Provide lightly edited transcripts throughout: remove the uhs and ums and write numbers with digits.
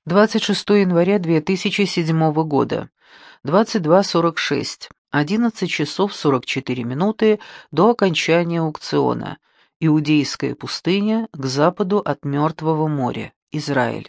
26 января 2007 года. 22:46. 11 часов 44 минуты до окончания аукциона. Иудейская пустыня к западу от Мертвого моря. Израиль.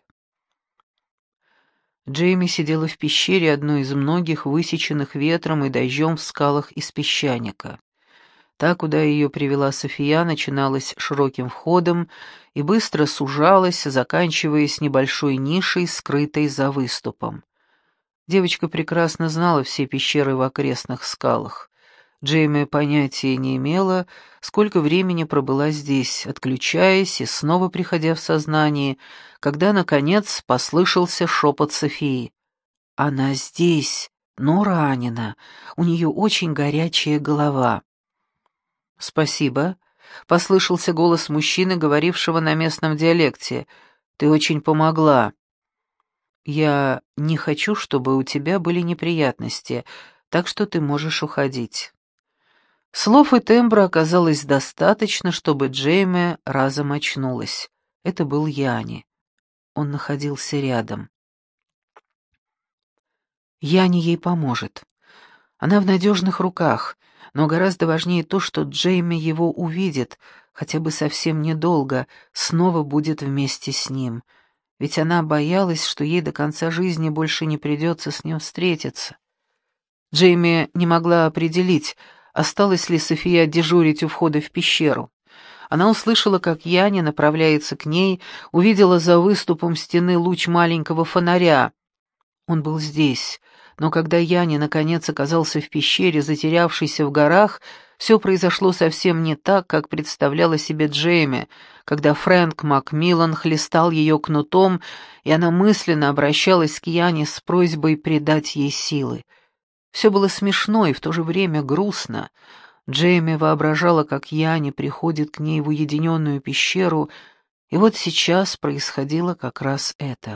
Джейми сидела в пещере, одной из многих высеченных ветром и дождем в скалах из песчаника. Та, куда ее привела София, начиналась широким входом и быстро сужалась, заканчиваясь небольшой нишей, скрытой за выступом. Девочка прекрасно знала все пещеры в окрестных скалах. Джейми понятия не имела, сколько времени пробыла здесь, отключаясь и снова приходя в сознание, когда, наконец, послышался шепот Софии. «Она здесь, но ранена. У нее очень горячая голова». «Спасибо», — послышался голос мужчины, говорившего на местном диалекте. «Ты очень помогла». «Я не хочу, чтобы у тебя были неприятности, так что ты можешь уходить». Слов и тембра оказалось достаточно, чтобы Джейми разом очнулась. Это был Яни. Он находился рядом. Яни ей поможет. Она в надежных руках, но гораздо важнее то, что Джейми его увидит, хотя бы совсем недолго, снова будет вместе с ним. Ведь она боялась, что ей до конца жизни больше не придется с ним встретиться. Джейми не могла определить, осталась ли София дежурить у входа в пещеру. Она услышала, как Яни направляется к ней, увидела за выступом стены луч маленького фонаря. Он был здесь, но когда Яни наконец оказался в пещере, затерявшейся в горах, все произошло совсем не так, как представляла себе Джейми, когда Фрэнк Макмиллан хлестал ее кнутом, и она мысленно обращалась к Яни с просьбой придать ей силы. Все было смешно и в то же время грустно. Джейми воображала, как Яни приходит к ней в уединенную пещеру, и вот сейчас происходило как раз это.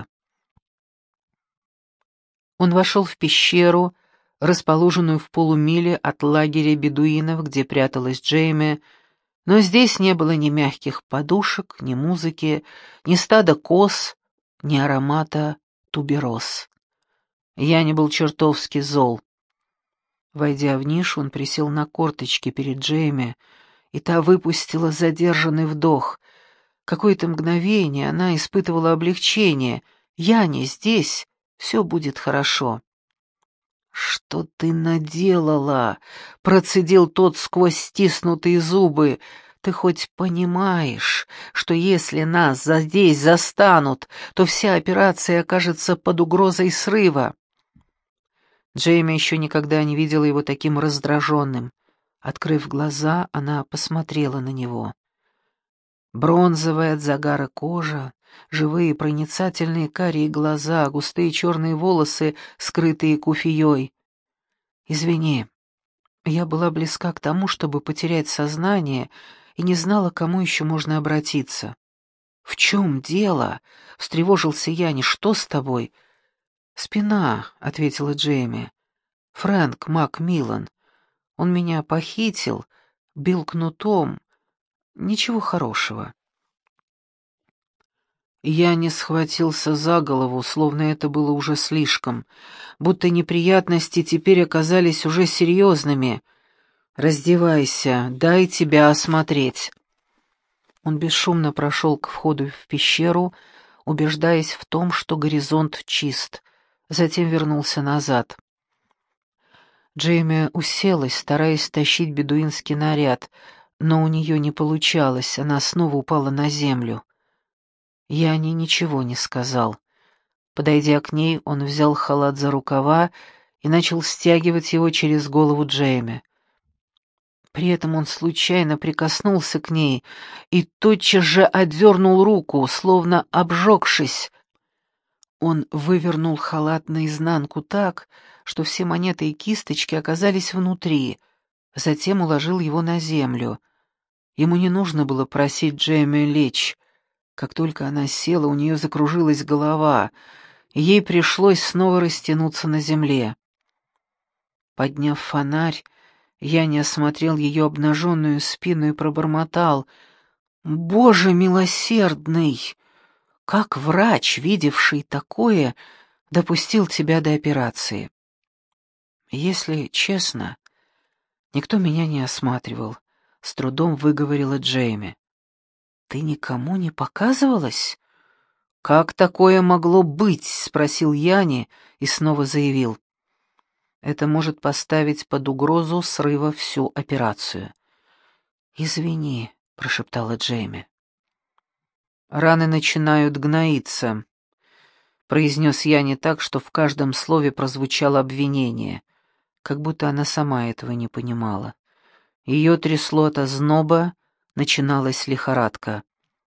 Он вошел в пещеру, расположенную в полумиле от лагеря бедуинов, где пряталась Джейми, но здесь не было ни мягких подушек, ни музыки, ни стада коз, ни аромата тубероз. Яни был чертовски зол. Войдя в нишу, он присел на корточки перед Джейми, и та выпустила задержанный вдох. Какое-то мгновение она испытывала облегчение. «Яни здесь, все будет хорошо». «Что ты наделала?» — процедил тот сквозь стиснутые зубы. «Ты хоть понимаешь, что если нас здесь застанут, то вся операция окажется под угрозой срыва?» Джейми еще никогда не видела его таким раздраженным. Открыв глаза, она посмотрела на него. Бронзовая от загара кожа, живые проницательные карие глаза, густые черные волосы, скрытые куфией. «Извини, я была близка к тому, чтобы потерять сознание, и не знала, к кому еще можно обратиться». «В чем дело?» — встревожился Яни. «Что с тобой?» «Спина», — ответила Джейми. «Фрэнк Макмиллан. Он меня похитил, бил кнутом. Ничего хорошего». Я не схватился за голову, словно это было уже слишком, будто неприятности теперь оказались уже серьезными. «Раздевайся, дай тебя осмотреть». Он бесшумно прошел к входу в пещеру, убеждаясь в том, что горизонт чист. Затем вернулся назад. Джейми уселась, стараясь тащить бедуинский наряд, но у нее не получалось, она снова упала на землю. Яни ничего не сказал. Подойдя к ней, он взял халат за рукава и начал стягивать его через голову Джейми. При этом он случайно прикоснулся к ней и тотчас же отдернул руку, словно обжегшись. Он вывернул халат наизнанку так, что все монеты и кисточки оказались внутри, затем уложил его на землю. Ему не нужно было просить Джейми лечь. Как только она села, у нее закружилась голова, и ей пришлось снова растянуться на земле. Подняв фонарь, я не осмотрел ее обнаженную спину и пробормотал: «Боже милосердный! Как врач, видевший такое, допустил тебя до операции? Если честно, никто меня не осматривал, с трудом выговорила Джейми. Ты никому не показывалась? Как такое могло быть? Спросил Яни и снова заявил. Это может поставить под угрозу срыва всю операцию. «Извини», — прошептала Джейми. «Раны начинают гноиться», — произнес я не так, что в каждом слове прозвучало обвинение, как будто она сама этого не понимала. Ее трясло от озноба, начиналась лихорадка.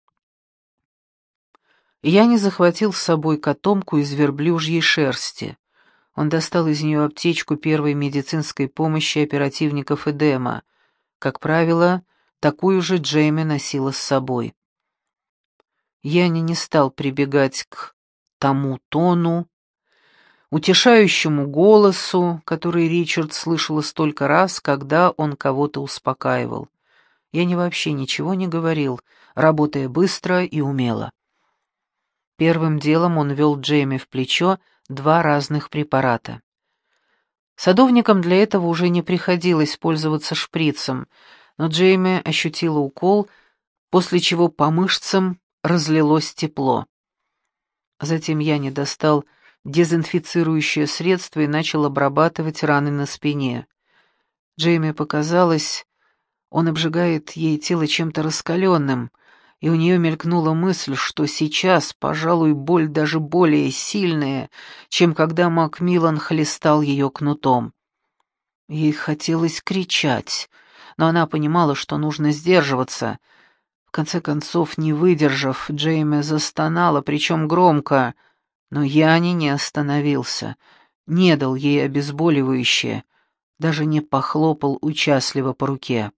Я не захватил с собой котомку из верблюжьей шерсти. Он достал из нее аптечку первой медицинской помощи оперативников Эдема. Как правило, такую же Джейми носила с собой. Яни не стал прибегать к тому тону, утешающему голосу, который Ричард слышала столько раз, когда он кого-то успокаивал. Яни вообще ничего не говорил, работая быстро и умело. Первым делом он ввел Джейми в плечо 2 разных препарата. Садовникам для этого уже не приходилось пользоваться шприцем, но Джейми ощутила укол, после чего по мышцам разлилось тепло. Затем Яни достал дезинфицирующее средство и начал обрабатывать раны на спине. Джейми показалось, он обжигает ей тело чем-то раскаленным, и у нее мелькнула мысль, что сейчас, пожалуй, боль даже более сильная, чем когда Макмиллан хлестал ее кнутом. Ей хотелось кричать, но она понимала, что нужно сдерживаться. В конце концов, не выдержав, Джейми застонала, причем громко, но Яни не остановился, не дал ей обезболивающее, даже не похлопал участливо по руке.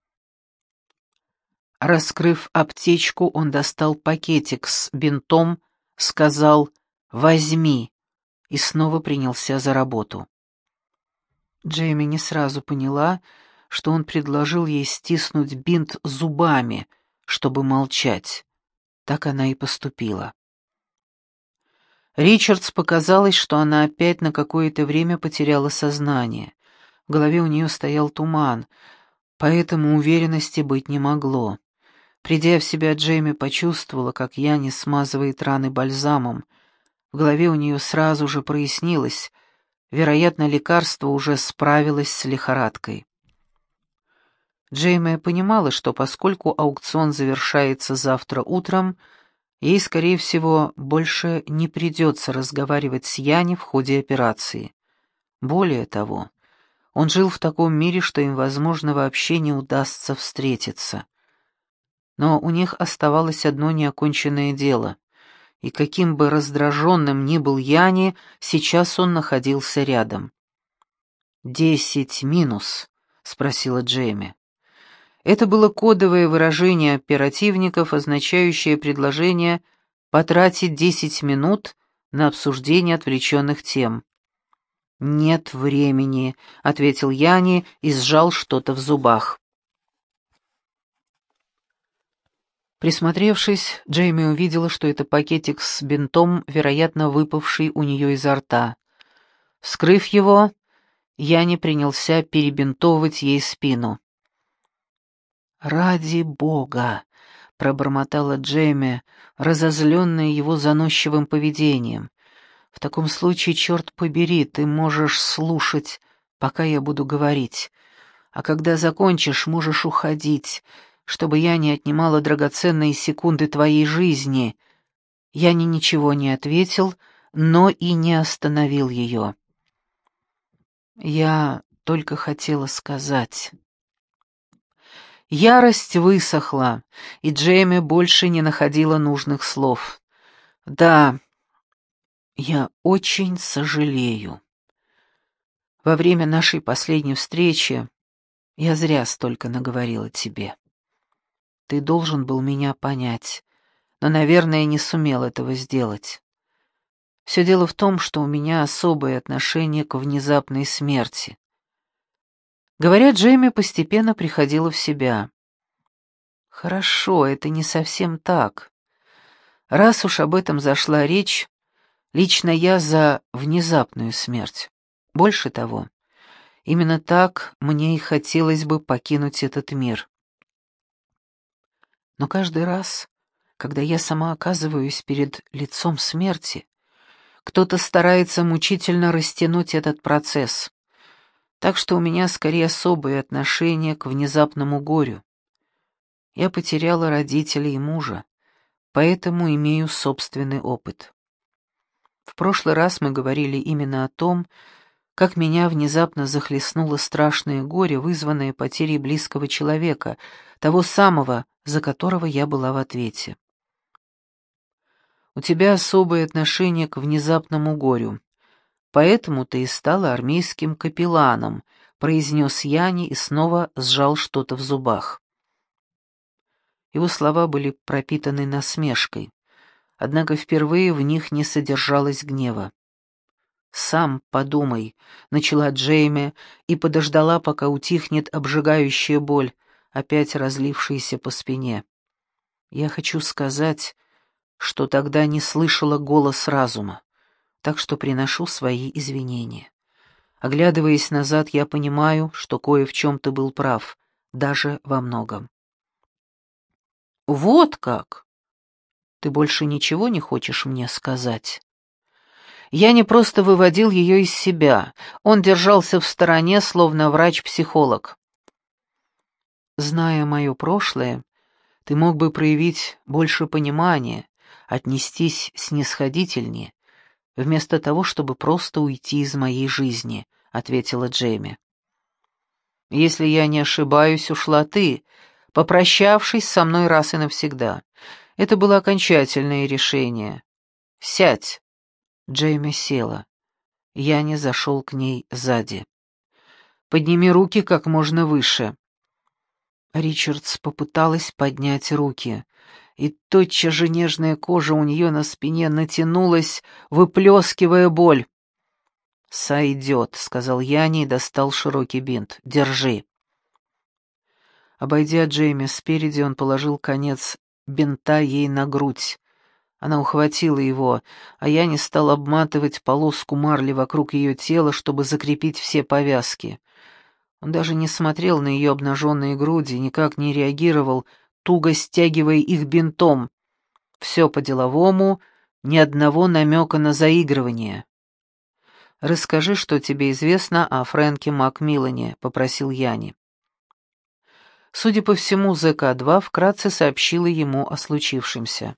Раскрыв аптечку, он достал пакетик с бинтом, сказал «возьми» и снова принялся за работу. Джейми не сразу поняла, что он предложил ей стиснуть бинт зубами, чтобы молчать. Так она и поступила. Ричардс показалось, что она опять на какое-то время потеряла сознание. В голове у нее стоял туман, поэтому уверенности быть не могло. Придя в себя, Джейми почувствовала, как Яни смазывает раны бальзамом. В голове у нее сразу же прояснилось. Вероятно, лекарство уже справилось с лихорадкой. Джейми понимала, что поскольку аукцион завершается завтра утром, ей, скорее всего, больше не придется разговаривать с Яни в ходе операции. Более того, он жил в таком мире, что им, возможно, вообще не удастся встретиться. Но у них оставалось одно неоконченное дело, и каким бы раздраженным ни был Яни, сейчас он находился рядом. «10 минус?» — спросила Джейми. Это было кодовое выражение оперативников, означающее предложение потратить 10 минут на обсуждение отвлеченных тем. «Нет времени», — ответил Яни и сжал что-то в зубах. Присмотревшись, Джейми увидела, что это пакетик с бинтом, вероятно, выпавший у нее изо рта. Вскрыв его, Яни принялся перебинтовывать ей спину. «Ради Бога!» — пробормотала Джейми, разозленная его заносчивым поведением. «В таком случае, черт побери, ты можешь слушать, пока я буду говорить, а когда закончишь, можешь уходить, чтобы я не отнимала драгоценные секунды твоей жизни». Яни ничего не ответил, но и не остановил ее. «Я только хотела сказать...» Ярость высохла, и Джейми больше не находила нужных слов. «Да, я очень сожалею. Во время нашей последней встречи я зря столько наговорила тебе. Ты должен был меня понять, но, наверное, не сумел этого сделать. Все дело в том, что у меня особое отношение к внезапной смерти». Говоря, Джейми постепенно приходила в себя. «Хорошо, это не совсем так. Раз уж об этом зашла речь, лично я за внезапную смерть. Больше того, именно так мне и хотелось бы покинуть этот мир. Но каждый раз, когда я сама оказываюсь перед лицом смерти, кто-то старается мучительно растянуть этот процесс. Так что у меня скорее особое отношение к внезапному горю. Я потеряла родителей и мужа, поэтому имею собственный опыт. В прошлый раз мы говорили именно о том, как меня внезапно захлестнуло страшное горе, вызванное потерей близкого человека, того самого, за которого я была в ответе. У тебя особое отношение к внезапному горю, поэтому ты и стала армейским капелланом, произнес Яни и снова сжал что-то в зубах. Его слова были пропитаны насмешкой, однако впервые в них не содержалось гнева. «Сам подумай», — начала Джейми и подождала, пока утихнет обжигающая боль, опять разлившаяся по спине. «Я хочу сказать, что тогда не слышала голос разума, так что приношу свои извинения. Оглядываясь назад, я понимаю, что кое в чем ты был прав, даже во многом». «Вот как! Ты больше ничего не хочешь мне сказать?» Я не просто выводил ее из себя, он держался в стороне, словно врач-психолог. Зная мое прошлое, ты мог бы проявить больше понимания, отнестись снисходительнее, вместо того, чтобы просто уйти из моей жизни, — ответила Джейми. Если я не ошибаюсь, ушла ты, попрощавшись со мной раз и навсегда. Это было окончательное решение. Сядь. Джейми села. Яни зашел к ней сзади. «Подними руки как можно выше». Ричардс попыталась поднять руки, и тотчас же нежная кожа у нее на спине натянулась, выплескивая боль. «Сойдет», — сказал Яни и достал широкий бинт. «Держи». Обойдя Джейми спереди, он положил конец бинта ей на грудь. Она ухватила его, а я не стал обматывать полоску марли вокруг ее тела, чтобы закрепить все повязки. Он даже не смотрел на ее обнаженные груди, никак не реагировал, туго стягивая их бинтом. Все по-деловому, ни одного намека на заигрывание. «Расскажи, что тебе известно о Фрэнке Макмиллане», — попросил Яни. Судя по всему, ЗК-2 вкратце сообщила ему о случившемся.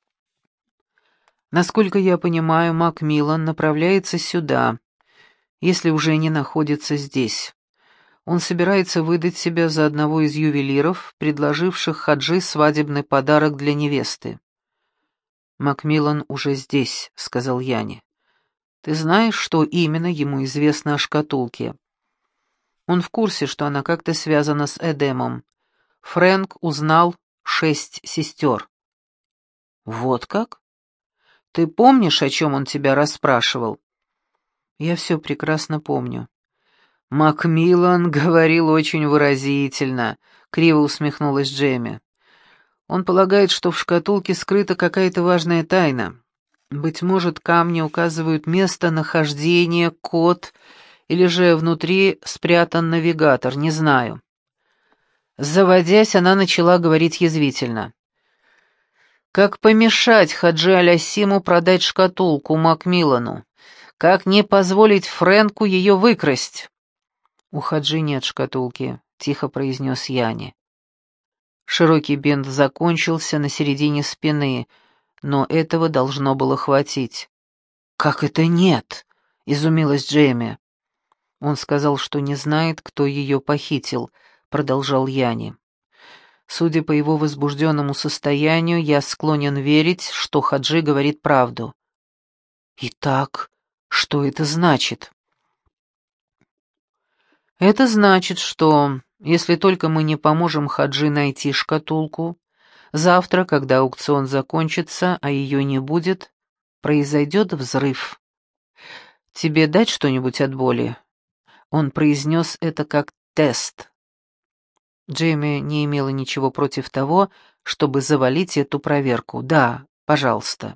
Насколько я понимаю, Макмиллан направляется сюда, если уже не находится здесь. Он собирается выдать себя за одного из ювелиров, предложивших Хаджи свадебный подарок для невесты. «Макмиллан уже здесь», — сказал Яни. «Ты знаешь, что именно ему известно о шкатулке?» Он в курсе, что она как-то связана с Эдемом. Фрэнк узнал 6 сестер. «Вот как? Ты помнишь, о чем он тебя расспрашивал?» «Я все прекрасно помню». «Макмиллан говорил очень выразительно», — криво усмехнулась Джейми. «Он полагает, что в шкатулке скрыта какая-то важная тайна. Быть может, камни указывают местонахождение, код, или же внутри спрятан навигатор, не знаю». Заводясь, она начала говорить язвительно. «Как помешать Хаджи Алясиму продать шкатулку Макмиллану? Как не позволить Фрэнку ее выкрасть?» «У Хаджи нет шкатулки», — тихо произнес Яни. Широкий бинт закончился на середине спины, но этого должно было хватить. «Как это нет?» — изумилась Джейми. «Он сказал, что не знает, кто ее похитил», — продолжал Яни. «Судя по его возбужденному состоянию, я склонен верить, что Хаджи говорит правду». «Итак, что это значит?» «Это значит, что, если только мы не поможем Хаджи найти шкатулку, завтра, когда аукцион закончится, а ее не будет, произойдет взрыв. Тебе дать что-нибудь от боли?» Он произнес это как тест. Джейми не имела ничего против того, чтобы завалить эту проверку. «Да, Пожалуйста».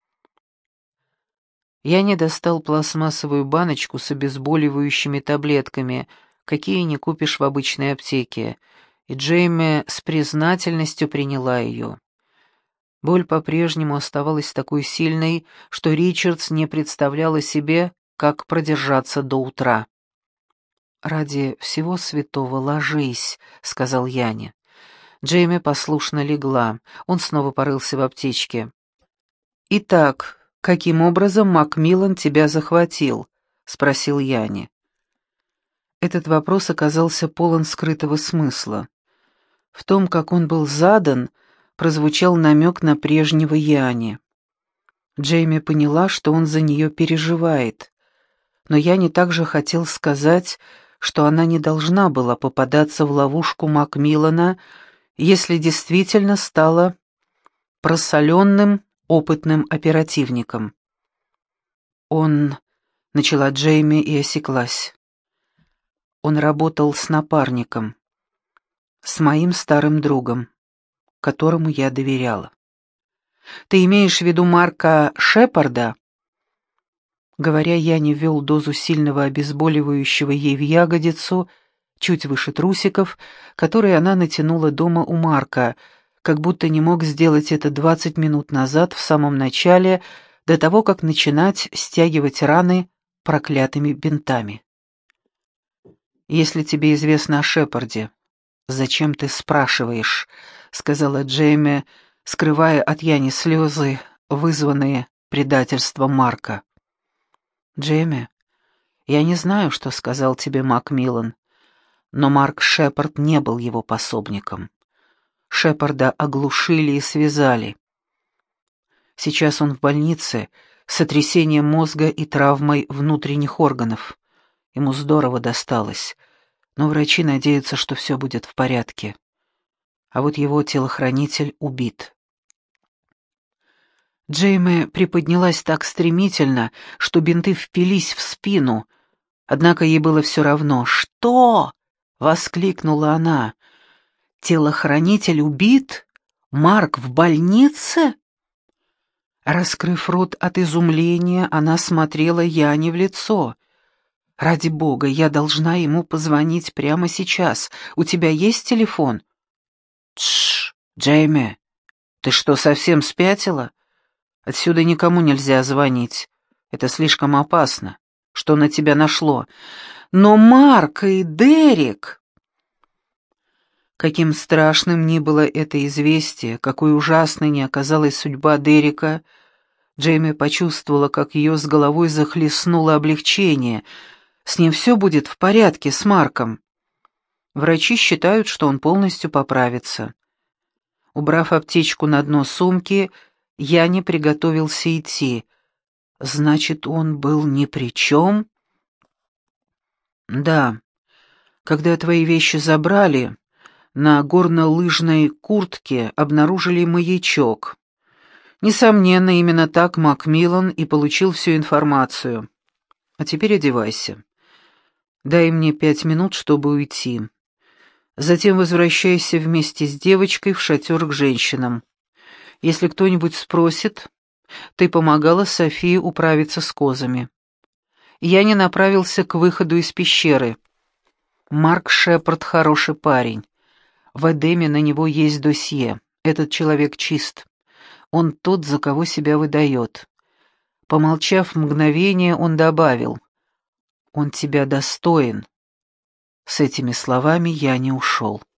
Я не достал пластмассовую баночку с обезболивающими таблетками, какие не купишь в обычной аптеке, и Джейми с признательностью приняла ее. Боль по-прежнему оставалась такой сильной, что Ричардс не представляла себе, как продержаться до утра. «Ради всего святого ложись», — сказал Яне. Джейми послушно легла. Он снова порылся в аптечке. «Итак, каким образом Макмиллан тебя захватил?» — спросил Яне. Этот вопрос оказался полон скрытого смысла. В том, как он был задан, прозвучал намек на прежнего Яне. Джейми поняла, что он за нее переживает, но Яне также хотел сказать, что она не должна была попадаться в ловушку Макмиллана, если действительно стала просоленным, опытным оперативником. Он... Начала Джейми и осеклась. Он работал с напарником, с моим старым другом, которому я доверяла. «Ты имеешь в виду Марка Шепарда?» Говоря, я не ввел дозу сильного обезболивающего ей в ягодицу, чуть выше трусиков, которые она натянула дома у Марка, как будто не мог сделать это 20 минут назад, в самом начале, до того, как начинать стягивать раны проклятыми бинтами. «Если тебе известно о Шепарде, зачем ты спрашиваешь?» — сказала Джейми, скрывая от Яни слезы, вызванные предательством Марка. «Джейми, я не знаю, что сказал тебе Макмиллан, но Марк Шепард не был его пособником. Шепарда оглушили и связали. Сейчас он в больнице с сотрясением мозга и травмой внутренних органов. Ему здорово досталось, но врачи надеются, что все будет в порядке. А вот его телохранитель убит». Джейми приподнялась так стремительно, что бинты впились в спину, однако ей было все равно. «Что?» — воскликнула она. «Телохранитель убит? Марк в больнице?» Раскрыв рот от изумления, она смотрела Яне в лицо. «Ради бога, я должна ему позвонить прямо сейчас. У тебя есть телефон?» «Тш, Джейми, ты что, совсем спятила? Отсюда никому нельзя звонить. Это слишком опасно. Что на тебя нашло? Но Марк и Дерек...» Каким страшным ни было это известие, какой ужасной ни оказалась судьба Дерека, Джейми почувствовала, как ее с головой захлестнуло облегчение. С ним все будет в порядке, с Марком. Врачи считают, что он полностью поправится. Убрав аптечку на дно сумки, я не приготовился идти. Значит, он был ни при чем? Да. Когда твои вещи забрали, на горнолыжной куртке обнаружили маячок. Несомненно, именно так Макмиллан и получил всю информацию. А теперь одевайся. Дай мне 5 минут, чтобы уйти. Затем возвращайся вместе с девочкой в шатер к женщинам. Если кто-нибудь спросит, ты помогала Софии управиться с козами. Я не направился к выходу из пещеры. Марк Шепард хороший парень. В Эдеме на него есть досье. Этот человек чист. Он тот, за кого себя выдает. Помолчав мгновение, он добавил: «Он тебя достоин». С этими словами я не ушел.